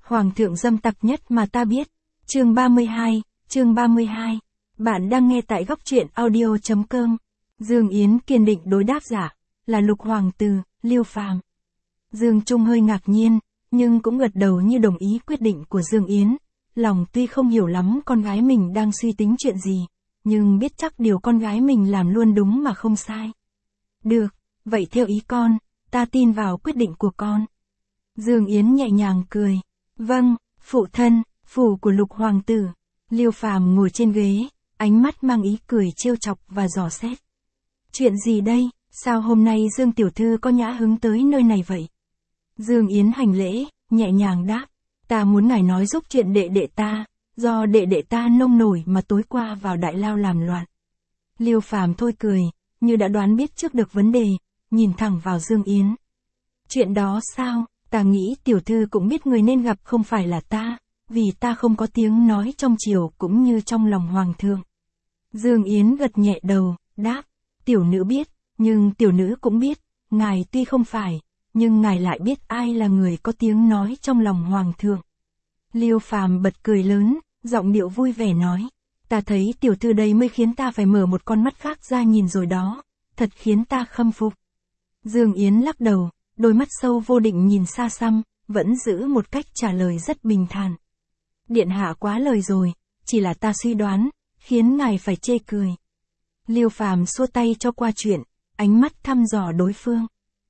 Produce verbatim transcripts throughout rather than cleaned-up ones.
Hoàng thượng dâm tặc nhất mà ta biết. Chương ba mươi hai, chương ba mươi hai. Bạn đang nghe tại góc truyện audio chấm com. Dương Yến kiên định đối đáp giả, là Lục Hoàng tử, Liêu Phàm. Dương Trung hơi ngạc nhiên, nhưng cũng gật đầu như đồng ý quyết định của Dương Yến. Lòng tuy không hiểu lắm con gái mình đang suy tính chuyện gì, nhưng biết chắc điều con gái mình làm luôn đúng mà không sai. Được, vậy theo ý con, ta tin vào quyết định của con. Dương Yến nhẹ nhàng cười. Vâng, phụ thân, phủ của Lục Hoàng tử. Liêu Phàm ngồi trên ghế, ánh mắt mang ý cười trêu chọc và dò xét. Chuyện gì đây, sao hôm nay Dương tiểu thư có nhã hứng tới nơi này vậy? Dương Yến hành lễ, nhẹ nhàng đáp. Ta muốn ngài nói giúp chuyện đệ đệ ta, do đệ đệ ta nông nổi mà tối qua vào đại lao làm loạn. Liêu Phàm thôi cười, như đã đoán biết trước được vấn đề, nhìn thẳng vào Dương Yến. Chuyện đó sao, ta nghĩ tiểu thư cũng biết người nên gặp không phải là ta, vì ta không có tiếng nói trong triều cũng như trong lòng hoàng thượng. Dương Yến gật nhẹ đầu, đáp, tiểu nữ biết, nhưng tiểu nữ cũng biết, ngài tuy không phải, nhưng ngài lại biết ai là người có tiếng nói trong lòng hoàng thượng. Liêu Phàm bật cười lớn, giọng điệu vui vẻ nói, ta thấy tiểu thư đây mới khiến ta phải mở một con mắt khác ra nhìn rồi đó, thật khiến ta khâm phục. Dương Yến lắc đầu, đôi mắt sâu vô định nhìn xa xăm, vẫn giữ một cách trả lời rất bình thản. Điện hạ quá lời rồi, chỉ là ta suy đoán, khiến ngài phải chê cười. Liêu Phàm xua tay cho qua chuyện, ánh mắt thăm dò đối phương.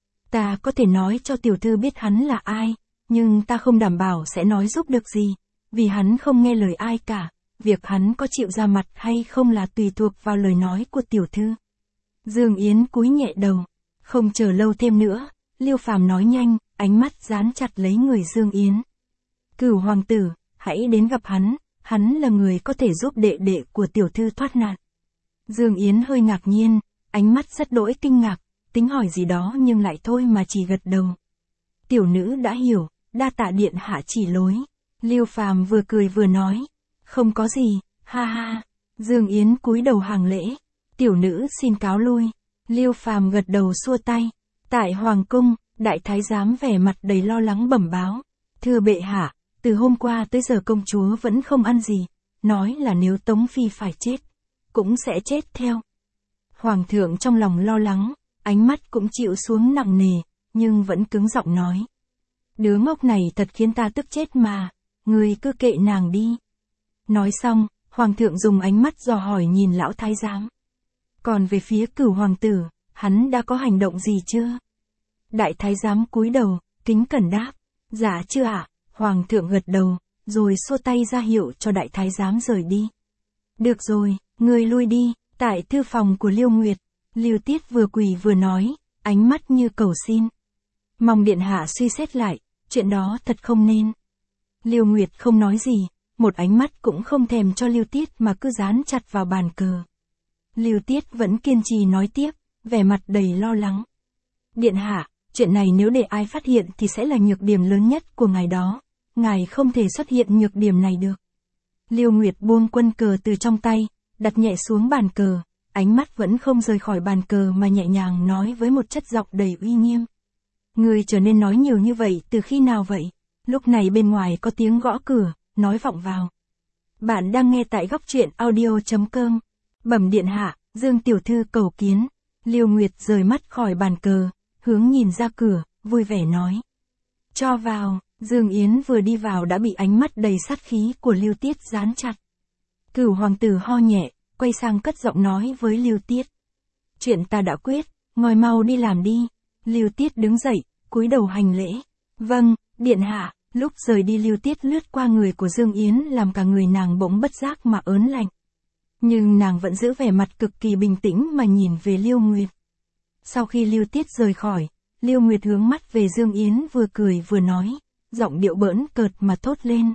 Ta có thể nói cho tiểu thư biết hắn là ai, nhưng ta không đảm bảo sẽ nói giúp được gì, vì hắn không nghe lời ai cả, việc hắn có chịu ra mặt hay không là tùy thuộc vào lời nói của tiểu thư. Dương Yến cúi nhẹ đầu, không chờ lâu thêm nữa, Liêu Phàm nói nhanh, ánh mắt dán chặt lấy người Dương Yến. Cửu hoàng tử, hãy đến gặp hắn, hắn là người có thể giúp đệ đệ của tiểu thư thoát nạn. Dương Yến hơi ngạc nhiên, ánh mắt rất đỗi kinh ngạc, tính hỏi gì đó nhưng lại thôi mà chỉ gật đầu. Tiểu nữ đã hiểu, đa tạ điện hạ chỉ lối. Liêu Phàm vừa cười vừa nói, không có gì, ha ha. Dương Yến cúi đầu hàng lễ, tiểu nữ xin cáo lui. Liêu Phàm gật đầu xua tay. Tại hoàng cung, đại thái giám vẻ mặt đầy lo lắng bẩm báo, thưa bệ hạ, từ hôm qua tới giờ công chúa vẫn không ăn gì, nói là nếu Tống Phi phải chết, cũng sẽ chết theo. Hoàng thượng trong lòng lo lắng, ánh mắt cũng chịu xuống nặng nề, nhưng vẫn cứng giọng nói. Đứa ngốc này thật khiến ta tức chết mà, người cứ kệ nàng đi. Nói xong, hoàng thượng dùng ánh mắt dò hỏi nhìn lão thái giám. Còn về phía Cửu hoàng tử, hắn đã có hành động gì chưa? Đại thái giám cúi đầu, kính cẩn đáp. Dạ chưa ạ. Hoàng thượng gật đầu, rồi xua tay ra hiệu cho đại thái giám rời đi. Được rồi, ngươi lui đi. Tại thư phòng của Liêu Nguyệt, Liêu Tiết vừa quỳ vừa nói, ánh mắt như cầu xin. Mong điện hạ suy xét lại, chuyện đó thật không nên. Liêu Nguyệt không nói gì, một ánh mắt cũng không thèm cho Liêu Tiết mà cứ dán chặt vào bàn cờ. Liêu Tiết vẫn kiên trì nói tiếp, vẻ mặt đầy lo lắng. Điện hạ, chuyện này nếu để ai phát hiện thì sẽ là nhược điểm lớn nhất của ngài đó. Ngài không thể xuất hiện nhược điểm này được. Liêu Nguyệt buông quân cờ từ trong tay, đặt nhẹ xuống bàn cờ, ánh mắt vẫn không rời khỏi bàn cờ mà nhẹ nhàng nói với một chất giọng đầy uy nghiêm. Người trở nên nói nhiều như vậy từ khi nào vậy? Lúc này bên ngoài có tiếng gõ cửa, nói vọng vào. Bạn đang nghe tại góc truyện audio chấm com. Bẩm điện hạ, Dương tiểu thư cầu kiến. Liêu Nguyệt rời mắt khỏi bàn cờ, hướng nhìn ra cửa, vui vẻ nói. Cho vào. Dương Yến vừa đi vào đã bị ánh mắt đầy sát khí của Liêu Tiết dán chặt. Cửu hoàng tử ho nhẹ, quay sang cất giọng nói với Liêu Tiết. Chuyện ta đã quyết, ngồi mau đi làm đi. Liêu Tiết đứng dậy, cúi đầu hành lễ. Vâng, điện hạ. Lúc rời đi Liêu Tiết lướt qua người của Dương Yến làm cả người nàng bỗng bất giác mà ớn lạnh. Nhưng nàng vẫn giữ vẻ mặt cực kỳ bình tĩnh mà nhìn về Liêu Nguyệt. Sau khi Liêu Tiết rời khỏi, Liêu Nguyệt hướng mắt về Dương Yến vừa cười vừa nói, giọng điệu bỡn cợt mà thốt lên.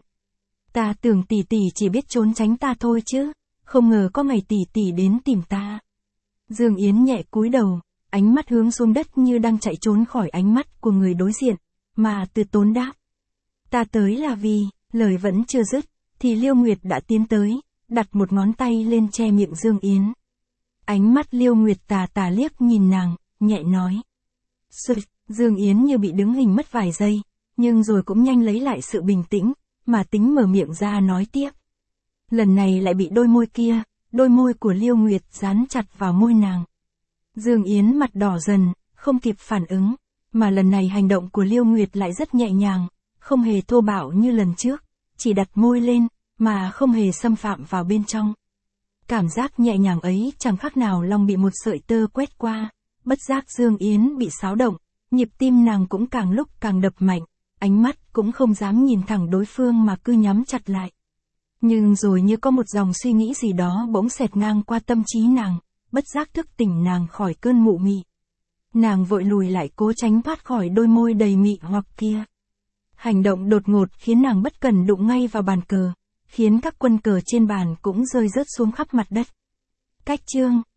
Ta tưởng tỷ tỷ chỉ biết trốn tránh ta thôi chứ, không ngờ có ngày tỷ tỷ đến tìm ta. Dương Yến nhẹ cúi đầu, ánh mắt hướng xuống đất như đang chạy trốn khỏi ánh mắt của người đối diện, mà từ tốn đáp. Ta tới là vì, lời vẫn chưa dứt, thì Liêu Nguyệt đã tiến tới, đặt một ngón tay lên che miệng Dương Yến. Ánh mắt Liêu Nguyệt tà tà liếc nhìn nàng, nhẹ nói. Sực, Dương Yến như bị đứng hình mất vài giây, Nhưng rồi cũng nhanh lấy lại sự bình tĩnh, mà tính mở miệng ra nói tiếp. Lần này lại bị đôi môi kia, đôi môi của Liêu Nguyệt dán chặt vào môi nàng. Dương Yến mặt đỏ dần, không kịp phản ứng, mà lần này hành động của Liêu Nguyệt lại rất nhẹ nhàng, không hề thô bạo như lần trước, chỉ đặt môi lên, mà không hề xâm phạm vào bên trong. Cảm giác nhẹ nhàng ấy chẳng khác nào lòng bị một sợi tơ quét qua, bất giác Dương Yến bị xáo động, nhịp tim nàng cũng càng lúc càng đập mạnh, ánh mắt cũng không dám nhìn thẳng đối phương mà cứ nhắm chặt lại. Nhưng rồi như có một dòng suy nghĩ gì đó bỗng xẹt ngang qua tâm trí nàng, bất giác thức tỉnh nàng khỏi cơn mụ mị. Nàng vội lùi lại cố tránh thoát khỏi đôi môi đầy mị hoặc kia. Hành động đột ngột khiến nàng bất cẩn đụng ngay vào bàn cờ, khiến các quân cờ trên bàn cũng rơi rớt xuống khắp mặt đất. Cách chương